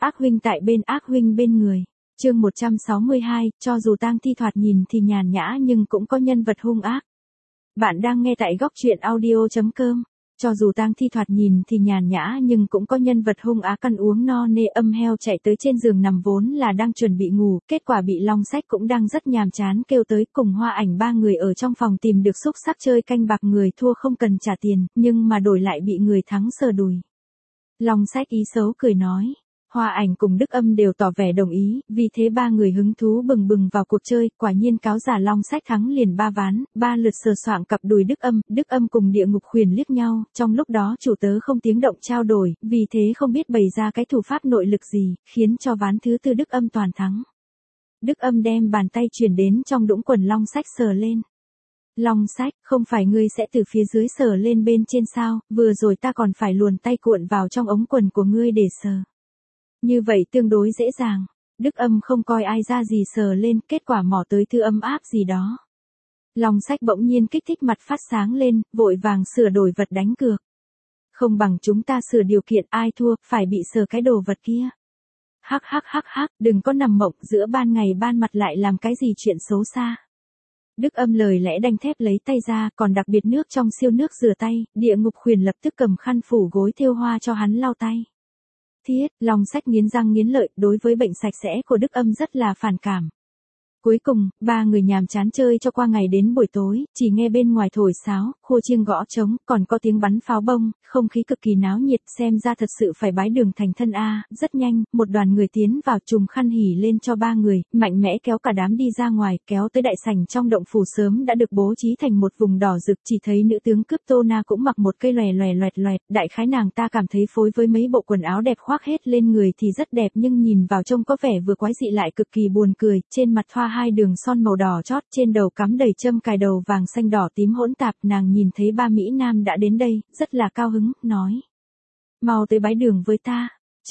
Ác huynh tại bên, ác huynh bên người. Chương 162, cho dù tang thi thoạt nhìn thì nhàn nhã nhưng cũng có nhân vật hung ác. Bạn đang nghe tại góc truyện audio.com. Cho dù tang thi thoạt nhìn thì nhàn nhã nhưng cũng có nhân vật hung ác, ăn uống no nê âm heo chạy tới trên giường nằm vốn là đang chuẩn bị ngủ, kết quả bị Long Sách cũng đang rất nhàm chán kêu tới, cùng Hoa Ảnh ba người ở trong phòng tìm được xúc sắc chơi canh bạc, người thua không cần trả tiền, nhưng mà đổi lại bị người thắng sờ đùi. Long Sách ý xấu cười nói. Hoa Ảnh cùng Đức Âm đều tỏ vẻ đồng ý, vì thế ba người hứng thú bừng bừng vào cuộc chơi, quả nhiên cáo giả Long Sách thắng liền 3 ván, 3 lượt sờ soạng cặp đùi Đức Âm cùng Địa Ngục Huyền liếc nhau, trong lúc đó chủ tớ không tiếng động trao đổi, vì thế không biết bày ra cái thủ pháp nội lực gì, khiến cho ván thứ tư Đức Âm toàn thắng. Đức Âm đem bàn tay chuyển đến trong đũng quần Long Sách sờ lên. Long Sách, không phải ngươi sẽ từ phía dưới sờ lên bên trên sao, vừa rồi ta còn phải luồn tay cuộn vào trong ống quần của ngươi để sờ. Như vậy tương đối dễ dàng. Đức Âm không coi ai ra gì sờ lên, kết quả mò tới thứ ấm áp gì đó. Long Sách bỗng nhiên kích thích, mặt phát sáng lên, vội vàng sửa đổi vật đánh cược. Không bằng chúng ta sửa điều kiện, ai thua, phải bị sờ cái đồ vật kia. Hắc, đừng có nằm mộng, giữa ban ngày ban mặt lại làm cái gì chuyện xấu xa. Đức Âm lời lẽ đanh thép lấy tay ra, còn đặc biệt nước trong siêu nước rửa tay, Địa Ngục Huyền lập tức cầm khăn phủ gối thêu hoa cho hắn lau tay. Thiết, Long Sách nghiến răng nghiến lợi, đối với bệnh sạch sẽ của Đức Âm rất là phản cảm. Cuối cùng, ba người nhàm chán chơi cho qua ngày đến buổi tối, chỉ nghe bên ngoài thổi sáo, khua chiêng gõ trống, còn có tiếng bắn pháo bông, không khí cực kỳ náo nhiệt, xem ra thật sự phải bái đường thành thân a. Rất nhanh, một đoàn người tiến vào trùm khăn hỉ lên cho ba người, mạnh mẽ kéo cả đám đi ra ngoài, kéo tới đại sảnh trong động phủ sớm đã được bố trí thành một vùng đỏ rực, chỉ thấy nữ tướng cướp Tô Na cũng mặc một cây lòe loẹt, đại khái nàng ta cảm thấy phối với mấy bộ quần áo đẹp khoác hết lên người thì rất đẹp, nhưng nhìn vào trông có vẻ vừa quái dị lại cực kỳ buồn cười, trên mặt thoa 2 đường son màu đỏ chót, trên đầu cắm đầy châm cài đầu vàng xanh đỏ tím hỗn tạp. Nàng nhìn thấy ba mỹ nam đã đến đây, rất là cao hứng, nói: mau tới bái đường với ta.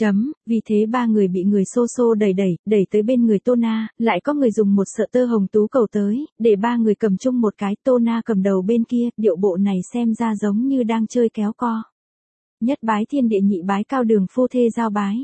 Vì thế ba người bị người xô đẩy tới bên người Tô Na, lại có người dùng một sợi tơ hồng tú cầu tới, để ba người cầm chung một cái, Tô Na cầm đầu bên kia, điệu bộ này xem ra giống như đang chơi kéo co. Nhất bái thiên địa, nhị bái cao đường, phu thê giao bái.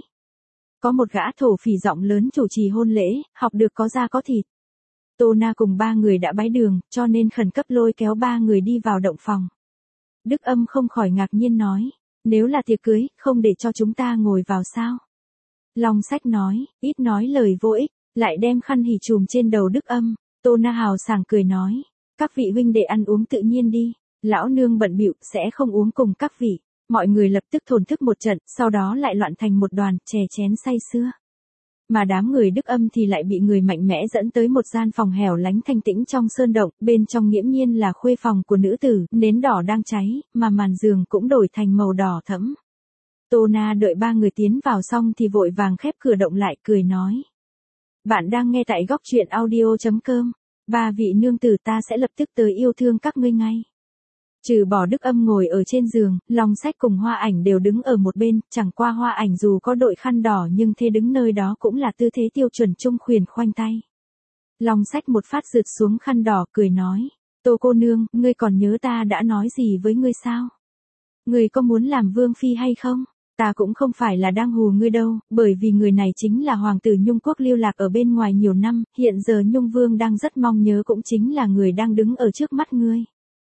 Có một gã thổ phỉ giọng lớn chủ trì hôn lễ, học được có da có thịt. Tô Na cùng ba người đã bái đường, cho nên khẩn cấp lôi kéo ba người đi vào động phòng. Đức Âm không khỏi ngạc nhiên nói: nếu là tiệc cưới, không để cho chúng ta ngồi vào sao? Long Sách nói, ít nói lời vô ích, lại đem khăn hỉ trùm trên đầu Đức Âm. Tô Na hào sảng cười nói: các vị huynh đệ ăn uống tự nhiên đi, lão nương bận bịu sẽ không uống cùng các vị. Mọi người lập tức thổn thức một trận, sau đó lại loạn thành một đoàn, chè chén say sưa. Mà đám người Đức Âm thì lại bị người mạnh mẽ dẫn tới một gian phòng hẻo lánh thanh tĩnh trong sơn động, bên trong nghiễm nhiên là khuê phòng của nữ tử, nến đỏ đang cháy, mà màn giường cũng đổi thành màu đỏ thẫm. Tô Na đợi ba người tiến vào xong thì vội vàng khép cửa động lại, cười nói: bạn đang nghe tại góc truyện audio.com, ba vị nương tử ta sẽ lập tức tới yêu thương các ngươi ngay. Trừ bỏ Đức Âm ngồi ở trên giường, Long Sách cùng Hoa Ảnh đều đứng ở một bên, chẳng qua Hoa Ảnh dù có đội khăn đỏ nhưng thế đứng nơi đó cũng là tư thế tiêu chuẩn trung khuyển khoanh tay. Long Sách một phát rượt xuống khăn đỏ, cười nói: Tô cô nương, ngươi còn nhớ ta đã nói gì với ngươi sao? Ngươi có muốn làm vương phi hay không? Ta cũng không phải là đang hù ngươi đâu, bởi vì người này chính là hoàng tử Nhung quốc lưu lạc ở bên ngoài nhiều năm, hiện giờ Nhung vương đang rất mong nhớ cũng chính là người đang đứng ở trước mắt ngươi.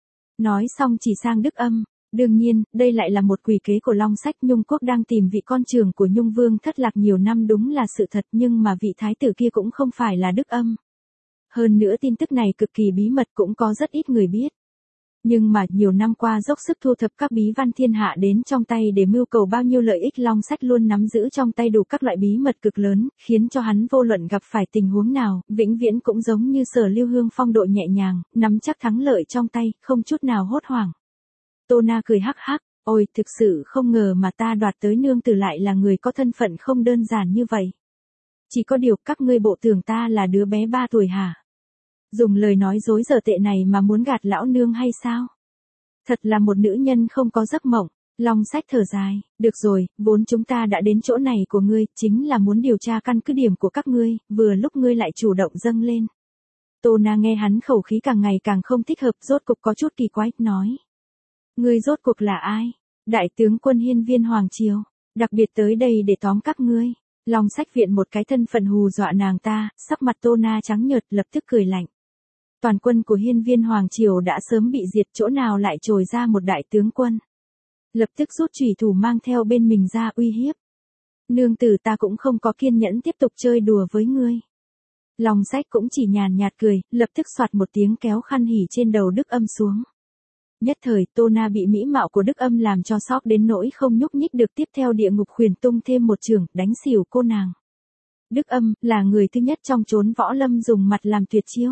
Nói xong chỉ sang Đức Âm. Đương nhiên, đây lại là một quỷ kế của Long Sách. Nhung quốc đang tìm vị con trưởng của Nhung vương thất lạc nhiều năm đúng là sự thật, nhưng mà vị thái tử kia cũng không phải là Đức Âm. Hơn nữa tin tức này cực kỳ bí mật, cũng có rất ít người biết. Nhưng mà nhiều năm qua dốc sức thu thập các bí văn thiên hạ đến trong tay để mưu cầu bao nhiêu lợi ích, Long Sách luôn nắm giữ trong tay đủ các loại bí mật cực lớn, khiến cho hắn vô luận gặp phải tình huống nào, vĩnh viễn cũng giống như Sở Lưu Hương phong độ nhẹ nhàng, nắm chắc thắng lợi trong tay, không chút nào hốt hoảng. Tô Na cười hắc hắc, ôi thực sự không ngờ mà ta đoạt tới nương tử lại là người có thân phận không đơn giản như vậy. Chỉ có điều các ngươi bộ tưởng ta là đứa bé 3 tuổi hả? Dùng lời nói dối dở tệ này mà muốn gạt lão nương hay sao? Thật là một nữ nhân không có giấc mộng. Long Sách thở dài, được rồi, vốn chúng ta đã đến chỗ này của ngươi, chính là muốn điều tra căn cứ điểm của các ngươi, vừa lúc ngươi lại chủ động dâng lên. Tô Na nghe hắn khẩu khí càng ngày càng không thích hợp, rốt cục có chút kỳ quái, nói: ngươi rốt cuộc là ai? Đại tướng quân hiên viên Hoàng Triều, đặc biệt tới đây để tóm các ngươi. Long Sách viện một cái thân phận hù dọa nàng ta, sắc mặt Tô Na trắng nhợt lập tức cười lạnh. Toàn quân của hiên viên Hoàng Triều đã sớm bị diệt, chỗ nào lại trồi ra một đại tướng quân. Lập tức rút chủy thủ mang theo bên mình ra uy hiếp. Nương tử ta cũng không có kiên nhẫn tiếp tục chơi đùa với ngươi. Long Sách cũng chỉ nhàn nhạt cười, lập tức soạt một tiếng kéo khăn hỉ trên đầu Đức Âm xuống. Nhất thời Tô Na bị mỹ mạo của Đức Âm làm cho sốc đến nỗi không nhúc nhích được, tiếp theo địa ngục khuyển tung thêm một chưởng, đánh xỉu cô nàng. Đức Âm là người thứ nhất trong chốn võ lâm dùng mặt làm tuyệt chiêu.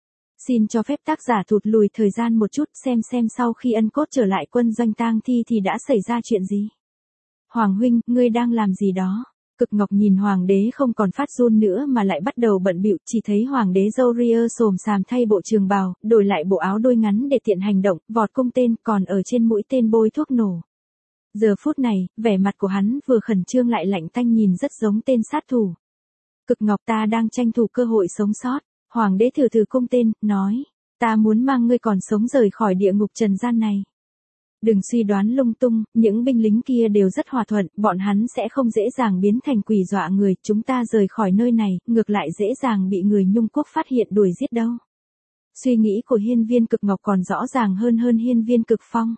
Xin cho phép tác giả thụt lùi thời gian một chút, xem sau khi Ân Cốt trở lại quân doanh tang thi thì đã xảy ra chuyện gì. Hoàng huynh, ngươi đang làm gì đó? Cực Ngọc nhìn hoàng đế không còn phát run nữa mà lại bắt đầu bận bịu, chỉ thấy hoàng đế râu ria xồm xàm thay bộ trường bào, đổi lại bộ áo đôi ngắn để tiện hành động, vọt cung tên, còn ở trên mũi tên bôi thuốc nổ. Giờ phút này, vẻ mặt của hắn vừa khẩn trương lại lạnh tanh, nhìn rất giống tên sát thủ. Cực Ngọc, ta đang tranh thủ cơ hội sống sót. Hoàng đế thử cung tên, nói, ta muốn mang ngươi còn sống rời khỏi địa ngục trần gian này. Đừng suy đoán lung tung, những binh lính kia đều rất hòa thuận, bọn hắn sẽ không dễ dàng biến thành quỷ dọa người, chúng ta rời khỏi nơi này, ngược lại dễ dàng bị người Nhung Quốc phát hiện đuổi giết đâu. Suy nghĩ của hiên viên Cực Ngọc còn rõ ràng hơn hiên viên Cực Phong.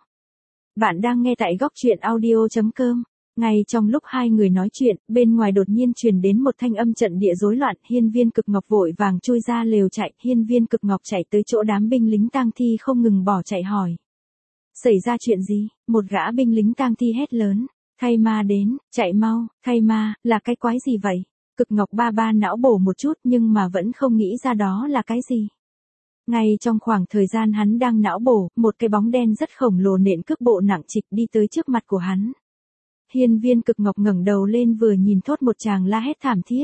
Bạn đang nghe tại góc truyện audio.com. Ngay trong lúc hai người nói chuyện, bên ngoài đột nhiên truyền đến một thanh âm trận địa rối loạn, hiên viên Cực Ngọc vội vàng chui ra lều chạy, hiên viên Cực Ngọc chạy tới chỗ đám binh lính tang thi không ngừng bỏ chạy hỏi. Xảy ra chuyện gì? Một gã binh lính tang thi hét lớn, Khay Ma đến, chạy mau, Khay Ma, là cái quái gì vậy? Cực Ngọc ba não bổ một chút nhưng mà vẫn không nghĩ ra đó là cái gì. Ngay trong khoảng thời gian hắn đang não bổ, một cái bóng đen rất khổng lồ nện cước bộ nặng trịch đi tới trước mặt của hắn. Hiên viên Cực Ngọc ngẩng đầu lên vừa nhìn thốt một tràng la hét thảm thiết.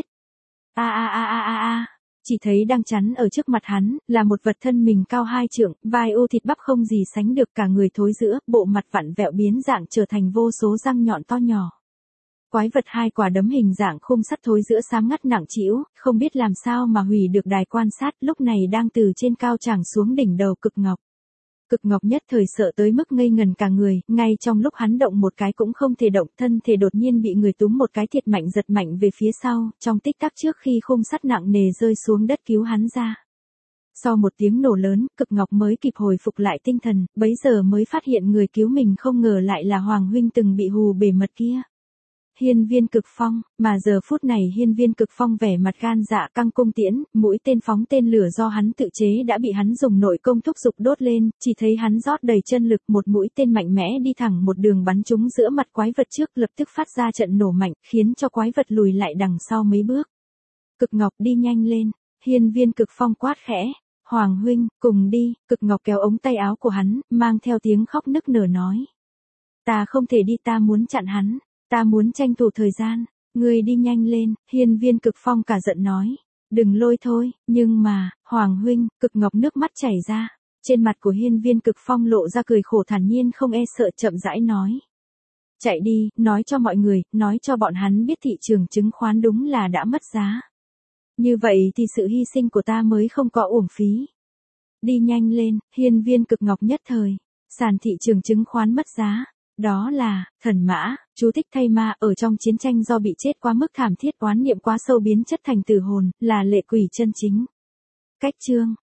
Chỉ thấy đang chắn ở trước mặt hắn, là một vật thân mình cao 2 trượng, vai u thịt bắp không gì sánh được, cả người thối rữa, bộ mặt vặn vẹo biến dạng trở thành vô số răng nhọn to nhỏ. Quái vật 2 quả đấm hình dạng khung sắt thối rữa xám ngắt nặng trĩu, không biết làm sao mà hủy được đài quan sát, lúc này đang từ trên cao tràng xuống đỉnh đầu Cực Ngọc. Cực Ngọc nhất thời sợ tới mức ngây ngần cả người, ngay trong lúc hắn động một cái cũng không thể động, thân thể đột nhiên bị người túm một cái thiệt mạnh giật mạnh về phía sau, trong tích tắc trước khi khung sắt nặng nề rơi xuống đất cứu hắn ra. Sau một tiếng nổ lớn, Cực Ngọc mới kịp hồi phục lại tinh thần, bấy giờ mới phát hiện người cứu mình không ngờ lại là Hoàng huynh từng bị hù bể mật kia. Hiên viên Cực Phong, mà giờ phút này hiên viên Cực Phong vẻ mặt gan dạ căng cung tiễn, mũi tên phóng tên lửa do hắn tự chế đã bị hắn dùng nội công thúc giục đốt lên, chỉ thấy hắn rót đầy chân lực, một mũi tên mạnh mẽ đi thẳng một đường bắn trúng giữa mặt quái vật trước, lập tức phát ra trận nổ mạnh, khiến cho quái vật lùi lại đằng sau mấy bước. Cực Ngọc đi nhanh lên, hiên viên Cực Phong quát khẽ, Hoàng huynh, cùng đi, Cực Ngọc kéo ống tay áo của hắn, mang theo tiếng khóc nức nở nói. Ta không thể đi, ta muốn chặn hắn. Ta muốn tranh thủ thời gian, ngươi đi nhanh lên, hiên viên Cực Phong cả giận nói. Đừng lôi thôi, nhưng mà, Hoàng huynh, Cực Ngọc nước mắt chảy ra. Trên mặt của hiên viên Cực Phong lộ ra cười khổ thản nhiên không e sợ, chậm rãi nói. Chạy đi, nói cho mọi người, nói cho bọn hắn biết thị trường chứng khoán đúng là đã mất giá. Như vậy thì sự hy sinh của ta mới không có uổng phí. Đi nhanh lên, hiên viên Cực Ngọc nhất thời. Sàn thị trường chứng khoán mất giá. Đó là, thần mã, chú thích thay ma, ở trong chiến tranh do bị chết quá mức thảm thiết, oán niệm quá sâu biến chất thành tử hồn, là lệ quỷ chân chính. Cách chương.